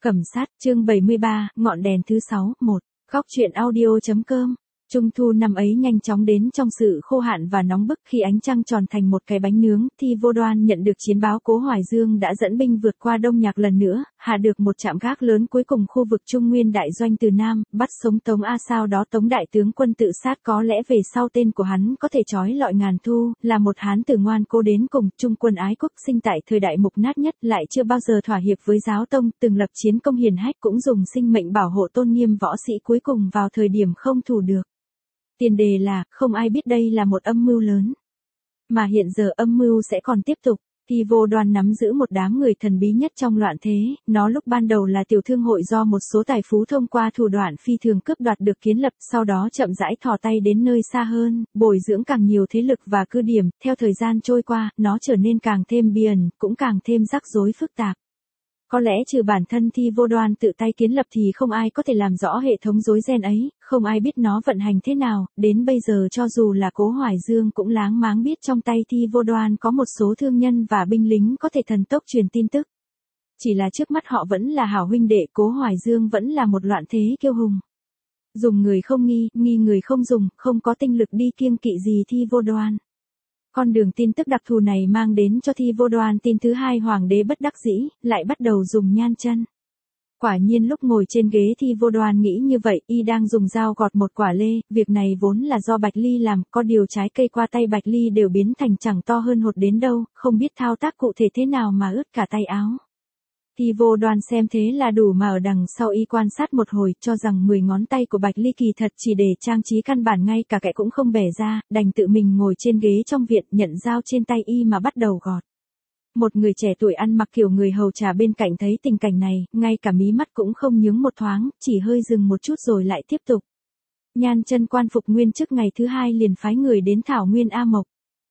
Cẩm sát, chương 73, ngọn đèn thứ 6, 1. Góc truyện audio.com. Trung thu năm ấy nhanh chóng đến trong sự khô hạn và nóng bức khi ánh trăng tròn thành một cái bánh nướng, thì Vô Đoan nhận được chiến báo Cố Hoài Dương đã dẫn binh vượt qua Đông Nhạc lần nữa, hạ được một trạm gác lớn cuối cùng khu vực Trung Nguyên đại doanh từ Nam, bắt sống Tống A. Sau đó Tống đại tướng quân tự sát, có lẽ về sau tên của hắn có thể trói lọi ngàn thu, là một hán tử ngoan cố đến cùng, trung quân ái quốc, sinh tại thời đại mục nát nhất, lại chưa bao giờ thỏa hiệp với giáo tông, từng lập chiến công hiển hách, cũng dùng sinh mệnh bảo hộ tôn nghiêm võ sĩ cuối cùng vào thời điểm không thủ được. Tiền đề là, không ai biết đây là một âm mưu lớn. Mà hiện giờ âm mưu sẽ còn tiếp tục, thì Vô Đoan nắm giữ một đám người thần bí nhất trong loạn thế, nó lúc ban đầu là tiểu thương hội do một số tài phú thông qua thủ đoạn phi thường cướp đoạt được kiến lập, sau đó chậm rãi thò tay đến nơi xa hơn, bồi dưỡng càng nhiều thế lực và cứ điểm, theo thời gian trôi qua, nó trở nên càng thêm bí ẩn, cũng càng thêm rắc rối phức tạp. Có lẽ trừ bản thân Thi Vô Đoan tự tay kiến lập thì không ai có thể làm rõ hệ thống rối ren ấy, không ai biết nó vận hành thế nào, đến bây giờ cho dù là Cố Hoài Dương cũng láng máng biết trong tay Thi Vô Đoan có một số thương nhân và binh lính có thể thần tốc truyền tin tức. Chỉ là trước mắt họ vẫn là hảo huynh đệ, Cố Hoài Dương vẫn là một loạn thế kiêu hùng. Dùng người không nghi, nghi người không dùng, không có tinh lực đi kiêng kỵ gì Thi Vô Đoan. Con đường tin tức đặc thù này mang đến cho Thi Vô Đoan tin thứ hai, hoàng đế bất đắc dĩ, lại bắt đầu dùng nhan chân. Quả nhiên lúc ngồi trên ghế Thi Vô Đoan nghĩ như vậy, y đang dùng dao gọt một quả lê, việc này vốn là do Bạch Ly làm, có điều trái cây qua tay Bạch Ly đều biến thành chẳng to hơn hột đến đâu, không biết thao tác cụ thể thế nào mà ướt cả tay áo. Thi Vô Đoan xem thế là đủ mà ở đằng sau y quan sát một hồi, cho rằng 10 ngón tay của Bạch Ly kỳ thật chỉ để trang trí, căn bản ngay cả kẽ cũng không bẻ ra, đành tự mình ngồi trên ghế trong viện, nhận dao trên tay y mà bắt đầu gọt. Một người trẻ tuổi ăn mặc kiểu người hầu trà bên cạnh thấy tình cảnh này, ngay cả mí mắt cũng không nhướng một thoáng, chỉ hơi dừng một chút rồi lại tiếp tục. Nhan chân quan phục nguyên chức ngày thứ hai liền phái người đến Thảo Nguyên A Mộc.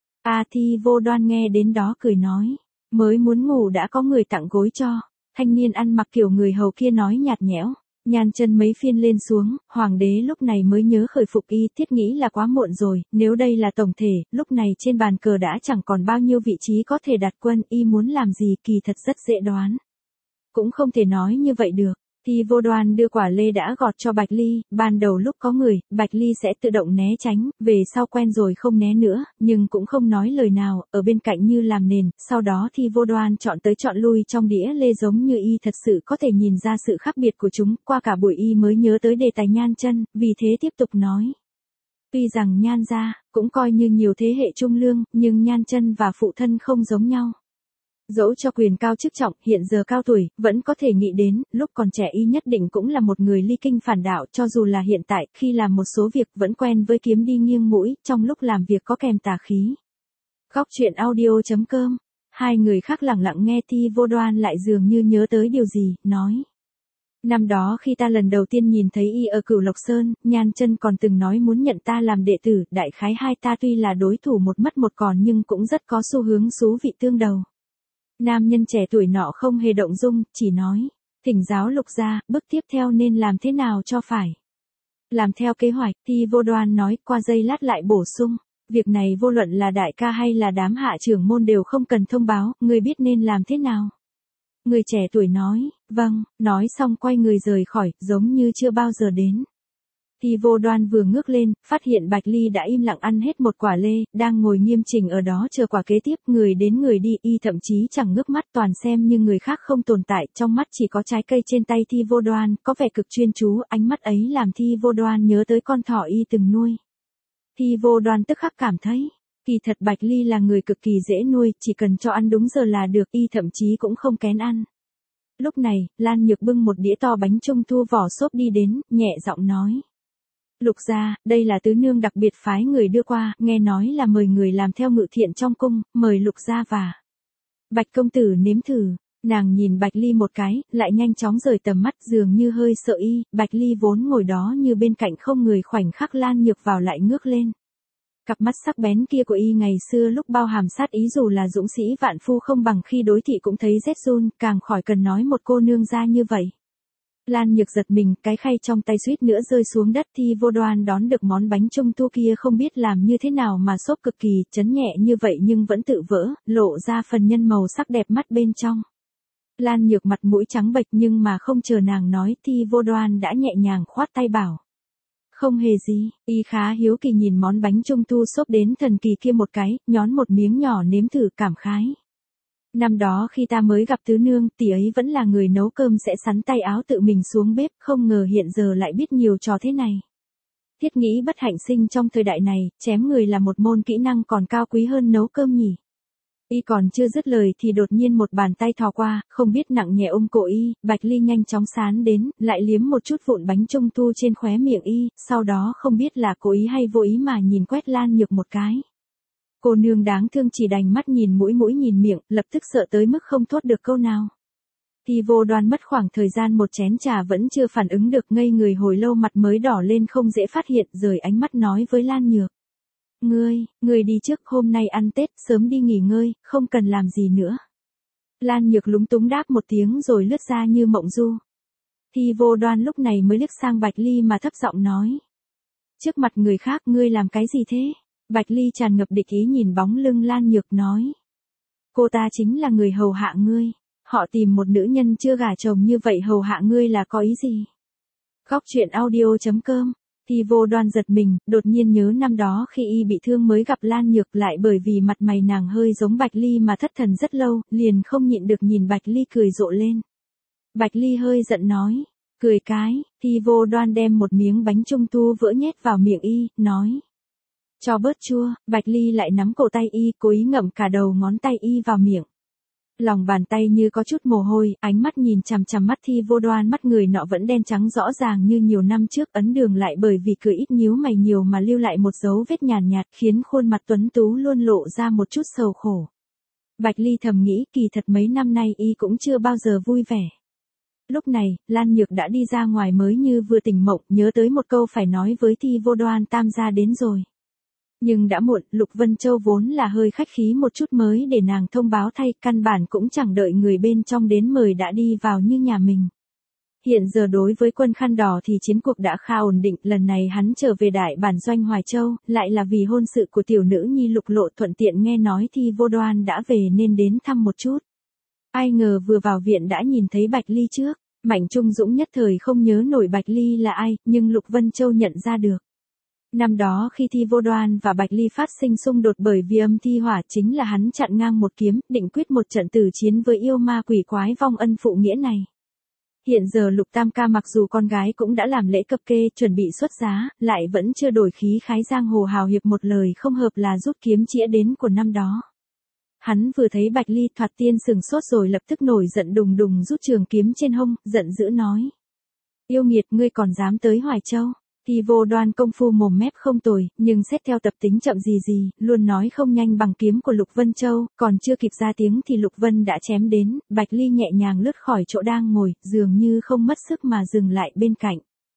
Thi Vô Đoan nghe đến đó cười nói, mới muốn ngủ đã có người tặng gối cho. Thanh niên ăn mặc kiểu người hầu kia nói nhạt nhẽo. Nhan chân mấy phiên lên xuống, hoàng đế lúc này mới nhớ khởi phục y, thiết nghĩ là quá muộn rồi, nếu đây là tổng thể, lúc này trên bàn cờ đã chẳng còn bao nhiêu vị trí có thể đặt quân, y muốn làm gì kỳ thật rất dễ đoán. Cũng không thể nói như vậy được. Thi Vô Đoan đưa quả lê đã gọt cho Bạch Ly, ban đầu lúc có người, Bạch Ly sẽ tự động né tránh, về sau quen rồi không né nữa, nhưng cũng không nói lời nào, ở bên cạnh như làm nền, sau đó Thi Vô Đoan chọn tới chọn lui trong đĩa lê giống như y thật sự có thể nhìn ra sự khác biệt của chúng, qua cả buổi y mới nhớ tới đề tài nhan chân, vì thế tiếp tục nói. Tuy rằng nhan gia, cũng coi như nhiều thế hệ trung lương, nhưng nhan chân và phụ thân không giống nhau. Dẫu cho quyền cao chức trọng, hiện giờ cao tuổi, vẫn có thể nghĩ đến, lúc còn trẻ y nhất định cũng là một người ly kinh phản đạo, cho dù là hiện tại, khi làm một số việc vẫn quen với kiếm đi nghiêng mũi, trong lúc làm việc có kèm tà khí. Góc truyện audio.com. Hai người khác lặng lặng nghe, Thi Vô Đoan lại dường như nhớ tới điều gì, nói. Năm đó khi ta lần đầu tiên nhìn thấy y ở Cửu Lộc Sơn, Nhan chân còn từng nói muốn nhận ta làm đệ tử, đại khái hai ta tuy là đối thủ một mất một còn nhưng cũng rất có xu hướng xú vị tương đầu. Nam nhân trẻ tuổi nọ không hề động dung, chỉ nói, thỉnh giáo Lục gia, bước tiếp theo nên làm thế nào cho phải. Làm theo kế hoạch, Thi Vô Đoan nói, qua giây lát lại bổ sung, việc này vô luận là đại ca hay là đám hạ trưởng môn đều không cần thông báo, người biết nên làm thế nào. Người trẻ tuổi nói, vâng, nói xong quay người rời khỏi, giống như chưa bao giờ đến. Thi Vô Đoan vừa ngước lên, phát hiện Bạch Ly đã im lặng ăn hết một quả lê, đang ngồi nghiêm chỉnh ở đó chờ quả kế tiếp, người đến người đi, y thậm chí chẳng ngước mắt, toàn xem như người khác không tồn tại, trong mắt chỉ có trái cây trên tay Thi Vô Đoan, có vẻ cực chuyên chú, ánh mắt ấy làm Thi Vô Đoan nhớ tới con thỏ y từng nuôi. Thi Vô Đoan tức khắc cảm thấy, kỳ thật Bạch Ly là người cực kỳ dễ nuôi, chỉ cần cho ăn đúng giờ là được, y thậm chí cũng không kén ăn. Lúc này, Lan Nhược bưng một đĩa to bánh trung thu vỏ xốp đi đến, nhẹ giọng nói. Lục gia, đây là tứ nương đặc biệt phái người đưa qua, nghe nói là mời người làm theo ngự thiện trong cung, mời Lục gia và Bạch công tử nếm thử. Nàng nhìn Bạch Ly một cái, lại nhanh chóng rời tầm mắt, dường như hơi sợ y, Bạch Ly vốn ngồi đó như bên cạnh không người, khoảnh khắc Lan Nhược vào lại ngước lên. Cặp mắt sắc bén kia của y ngày xưa lúc bao hàm sát ý, dù là dũng sĩ vạn phu không bằng khi đối thị cũng thấy rét run, càng khỏi cần nói một cô nương ra như vậy. Lan Nhược giật mình, cái khay trong tay suýt nữa rơi xuống đất. Thi Vô Đoan đón được món bánh trung thu kia không biết làm như thế nào mà xốp cực kỳ chấn nhẹ như vậy nhưng vẫn tự vỡ, lộ ra phần nhân màu sắc đẹp mắt bên trong. Lan Nhược mặt mũi trắng bệch nhưng mà không chờ nàng nói Thi Vô Đoan đã nhẹ nhàng khoát tay bảo. Không hề gì, y khá hiếu kỳ nhìn món bánh trung thu xốp đến thần kỳ kia một cái, nhón một miếng nhỏ nếm thử cảm khái. Năm đó khi ta mới gặp tứ nương, tỷ ấy vẫn là người nấu cơm sẽ sắn tay áo tự mình xuống bếp, không ngờ hiện giờ lại biết nhiều trò thế này. Thiết nghĩ bất hạnh sinh trong thời đại này, chém người là một môn kỹ năng còn cao quý hơn nấu cơm nhỉ. Y còn chưa dứt lời thì đột nhiên một bàn tay thò qua, không biết nặng nhẹ ôm cổ y, Bạch Ly nhanh chóng sán đến, lại liếm một chút vụn bánh trung thu trên khóe miệng y, sau đó không biết là cố ý hay vô ý mà nhìn quét Lan Nhược một cái. Cô nương đáng thương chỉ đành mắt nhìn mũi nhìn miệng, lập tức sợ tới mức không thốt được câu nào. Thi Vô Đoan mất khoảng thời gian một chén trà vẫn chưa phản ứng được, ngây người hồi lâu mặt mới đỏ lên không dễ phát hiện, rời ánh mắt nói với Lan Nhược. Ngươi đi trước, hôm nay ăn Tết, sớm đi nghỉ ngơi, không cần làm gì nữa. Lan Nhược lúng túng đáp một tiếng rồi lướt ra như mộng du. Thi Vô Đoan lúc này mới liếc sang Bạch Ly mà thấp giọng nói. Trước mặt người khác ngươi làm cái gì thế? Bạch Ly tràn ngập địch ý nhìn bóng lưng Lan Nhược nói. Cô ta chính là người hầu hạ ngươi. Họ tìm một nữ nhân chưa gả chồng như vậy hầu hạ ngươi là có ý gì? Góc truyện audio.com. Thi Vô Đoan giật mình, đột nhiên nhớ năm đó khi y bị thương mới gặp Lan Nhược, lại bởi vì mặt mày nàng hơi giống Bạch Ly mà thất thần rất lâu, liền không nhịn được nhìn Bạch Ly cười rộ lên. Bạch Ly hơi giận nói, cười cái, Thi Vô Đoan đem một miếng bánh trung thu vỡ nhét vào miệng y, nói. Cho bớt chua, Bạch Ly lại nắm cổ tay y, cố ý ngậm cả đầu ngón tay y vào miệng. Lòng bàn tay như có chút mồ hôi, ánh mắt nhìn chằm chằm mắt Thi Vô Đoan, mắt người nọ vẫn đen trắng rõ ràng như nhiều năm trước, ấn đường lại bởi vì cười ít nhíu mày nhiều mà lưu lại một dấu vết nhàn nhạt, khiến khuôn mặt tuấn tú luôn lộ ra một chút sầu khổ. Bạch Ly thầm nghĩ kỳ thật mấy năm nay y cũng chưa bao giờ vui vẻ. Lúc này, Lan Nhược đã đi ra ngoài mới như vừa tỉnh mộng, nhớ tới một câu phải nói với Thi Vô Đoan, tam gia đến rồi. Nhưng đã muộn, Lục Vân Châu vốn là hơi khách khí một chút mới để nàng thông báo thay, căn bản cũng chẳng đợi người bên trong đến mời đã đi vào như nhà mình. Hiện giờ đối với quân khăn đỏ thì chiến cuộc đã khá ổn định, lần này hắn trở về đại bản doanh Hoài Châu, lại là vì hôn sự của tiểu nữ nhi Lục Lộ, thuận tiện nghe nói Thi Vô Đoan đã về nên đến thăm một chút. Ai ngờ vừa vào viện đã nhìn thấy Bạch Ly trước, Mạnh Trung Dũng nhất thời không nhớ nổi Bạch Ly là ai, nhưng Lục Vân Châu nhận ra được. Năm đó khi Thi Vô Đoan và Bạch Ly phát sinh xung đột bởi vì âm thi hỏa, chính là hắn chặn ngang một kiếm, định quyết một trận tử chiến với yêu ma quỷ quái vong ân phụ nghĩa này. Hiện giờ Lục Tam ca mặc dù con gái cũng đã làm lễ cập kê, chuẩn bị xuất giá, lại vẫn chưa đổi khí khái giang hồ hào hiệp, một lời không hợp là rút kiếm chĩa đến của năm đó. Hắn vừa thấy Bạch Ly thoạt tiên sừng sốt rồi lập tức nổi giận đùng đùng rút trường kiếm trên hông, giận dữ nói. Yêu nghiệt, ngươi còn dám tới Hoài Châu. Thi Vô Đoan công phu mồm mép không tồi, nhưng xét theo tập tính chậm gì, luôn nói không nhanh bằng kiếm của Lục Vân Châu, còn chưa kịp ra tiếng thì Lục Vân đã chém đến, Bạch Ly nhẹ nhàng lướt khỏi chỗ đang ngồi, dường như không mất sức mà dừng lại bên cạnh.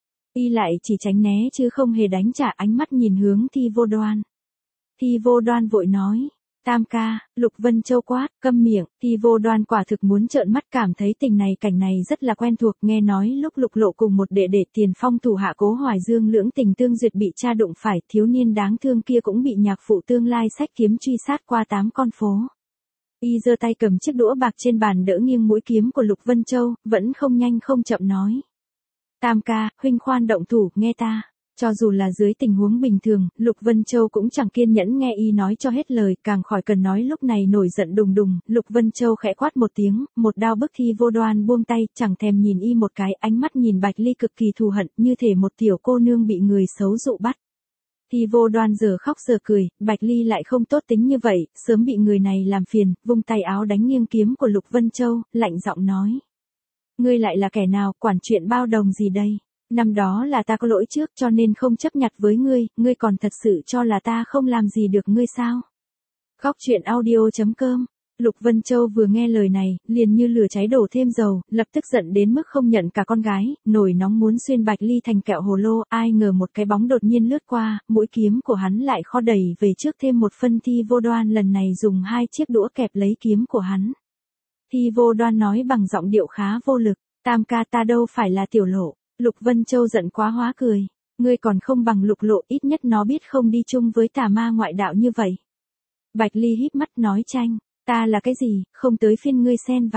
Y lại chỉ tránh né chứ không hề đánh trả, ánh mắt nhìn hướng Thi Vô Đoan. Thi Vô Đoan vội nói. Tam ca, Lục Vân Châu quát, câm miệng. Thi Vô Đoan quả thực muốn trợn mắt, cảm thấy cảnh này rất là quen thuộc, nghe nói lúc Lục Lộ cùng một đệ đệ Tiền Phong thủ hạ Cố Hoài Dương lưỡng tình tương duyệt bị cha đụng phải, thiếu niên đáng thương kia cũng bị nhạc phụ tương lai xách kiếm truy sát qua 8 con phố. Y giơ tay cầm chiếc đũa bạc trên bàn đỡ nghiêng mũi kiếm của Lục Vân Châu, vẫn không nhanh không chậm nói. Tam ca, huynh khoan động thủ, nghe ta. Cho dù là dưới tình huống bình thường, Lục Vân Châu cũng chẳng kiên nhẫn nghe y nói cho hết lời, càng khỏi cần nói lúc này nổi giận đùng đùng, Lục Vân Châu khẽ quát một tiếng, một đao bức Thi Vô Đoan buông tay, chẳng thèm nhìn y một cái, ánh mắt nhìn Bạch Ly cực kỳ thù hận, như thể một tiểu cô nương bị người xấu dụ bắt. Thi Vô Đoan giờ khóc giờ cười, Bạch Ly lại không tốt tính như vậy, sớm bị người này làm phiền, vung tay áo đánh nghiêng kiếm của Lục Vân Châu, lạnh giọng nói. Ngươi lại là kẻ nào, quản chuyện bao đồng gì đây? Năm đó là ta có lỗi trước cho nên không chấp nhặt với ngươi còn thật sự cho là ta không làm gì được ngươi sao? Góc truyện audio.com. Lục Vân Châu vừa nghe lời này, liền như lửa cháy đổ thêm dầu, lập tức giận đến mức không nhận cả con gái, nổi nóng muốn xuyên Bạch Ly thành kẹo hồ lô, ai ngờ một cái bóng đột nhiên lướt qua, mũi kiếm của hắn lại kho đẩy về trước thêm một phân. Thi Vô Đoan lần này dùng 2 chiếc đũa kẹp lấy kiếm của hắn. Thi Vô Đoan nói bằng giọng điệu khá vô lực, Tam ca, ta đâu phải là tiểu lộ. Lục Vân Châu giận quá hóa cười, ngươi còn không bằng Lục Lộ, ít nhất nó biết không đi chung với tà ma ngoại đạo như vậy. Bạch Ly híp mắt nói tranh, ta là cái gì, không tới phiên ngươi xen vào.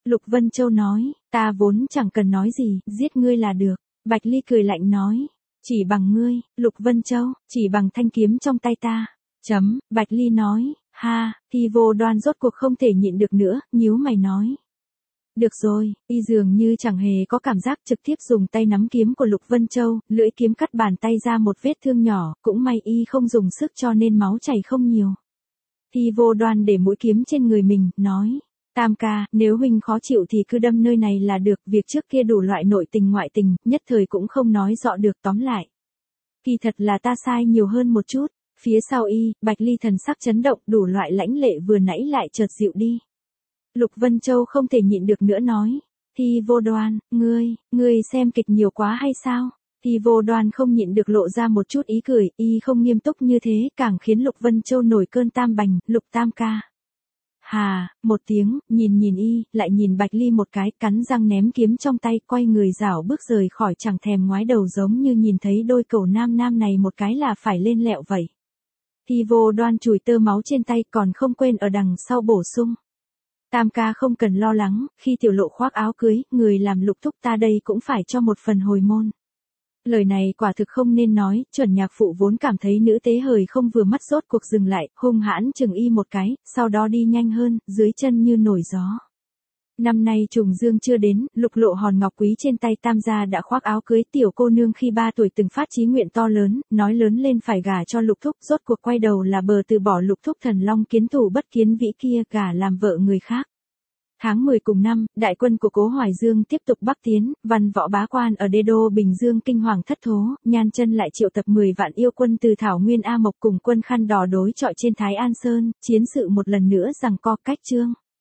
Lục Vân Châu nói, ta vốn chẳng cần nói gì, giết ngươi là được. Bạch Ly cười lạnh nói, chỉ bằng ngươi, Lục Vân Châu, chỉ bằng thanh kiếm trong tay ta. Bạch Ly nói, ha, Thi Vô Đoan rốt cuộc không thể nhịn được nữa, nhíu mày nói. Được rồi, y dường như chẳng hề có cảm giác, trực tiếp dùng tay nắm kiếm của Lục Vân Châu, lưỡi kiếm cắt bàn tay ra một vết thương nhỏ, cũng may y không dùng sức cho nên máu chảy không nhiều. Thi Vô Đoan để mũi kiếm trên người mình, nói. Tam ca, nếu huynh khó chịu thì cứ đâm nơi này là được, việc trước kia đủ loại nội tình ngoại tình, nhất thời cũng không nói rõ được, tóm lại. Kỳ thật là ta sai nhiều hơn một chút. Phía sau y, Bạch Ly thần sắc chấn động, đủ loại lãnh lệ vừa nãy lại chợt dịu đi. Lục Vân Châu không thể nhịn được nữa nói. Thi Vô Đoan, ngươi xem kịch nhiều quá hay sao? Thi Vô Đoan không nhịn được lộ ra một chút ý cười, y không nghiêm túc như thế, càng khiến Lục Vân Châu nổi cơn tam bành, Lục tam ca. Hà, một tiếng, nhìn y, lại nhìn Bạch Ly một cái, cắn răng ném kiếm trong tay, quay người rảo bước rời khỏi, chẳng thèm ngoái đầu, giống như nhìn thấy đôi cẩu nam này một cái là phải lên lẹo vậy. Thi Vô Đoan chùi tơ máu trên tay, còn không quên ở đằng sau bổ sung. Tam ca không cần lo lắng, khi tiểu lộ khoác áo cưới, người làm lục thúc ta đây cũng phải cho một phần hồi môn. Lời này quả thực không nên nói, chuẩn nhạc phụ vốn cảm thấy nữ tế hời không vừa mắt rốt cuộc dừng lại, hung hãn chừng y một cái, sau đó đi nhanh hơn, dưới chân như nổi gió. Năm nay trùng dương chưa đến, Lục Lộ hòn ngọc quý trên tay Tam gia đã khoác áo cưới, tiểu cô nương khi 3 tuổi từng phát chí nguyện to lớn, nói lớn lên phải gả cho Lục thúc, rốt cuộc quay đầu là bờ từ bỏ Lục thúc thần long kiến thủ bất kiến vĩ kia, gả làm vợ người khác. Tháng 10 cùng năm, đại quân của Cố Hoài Dương tiếp tục bắc tiến, văn võ bá quan ở đê đô Bình Dương kinh hoàng thất thố, Nhan Chân lại triệu tập 10 vạn yêu quân từ Thảo Nguyên A Mộc cùng quân khăn đỏ đối chọi trên Thái An Sơn, chiến sự một lần nữa giằng co cách Trương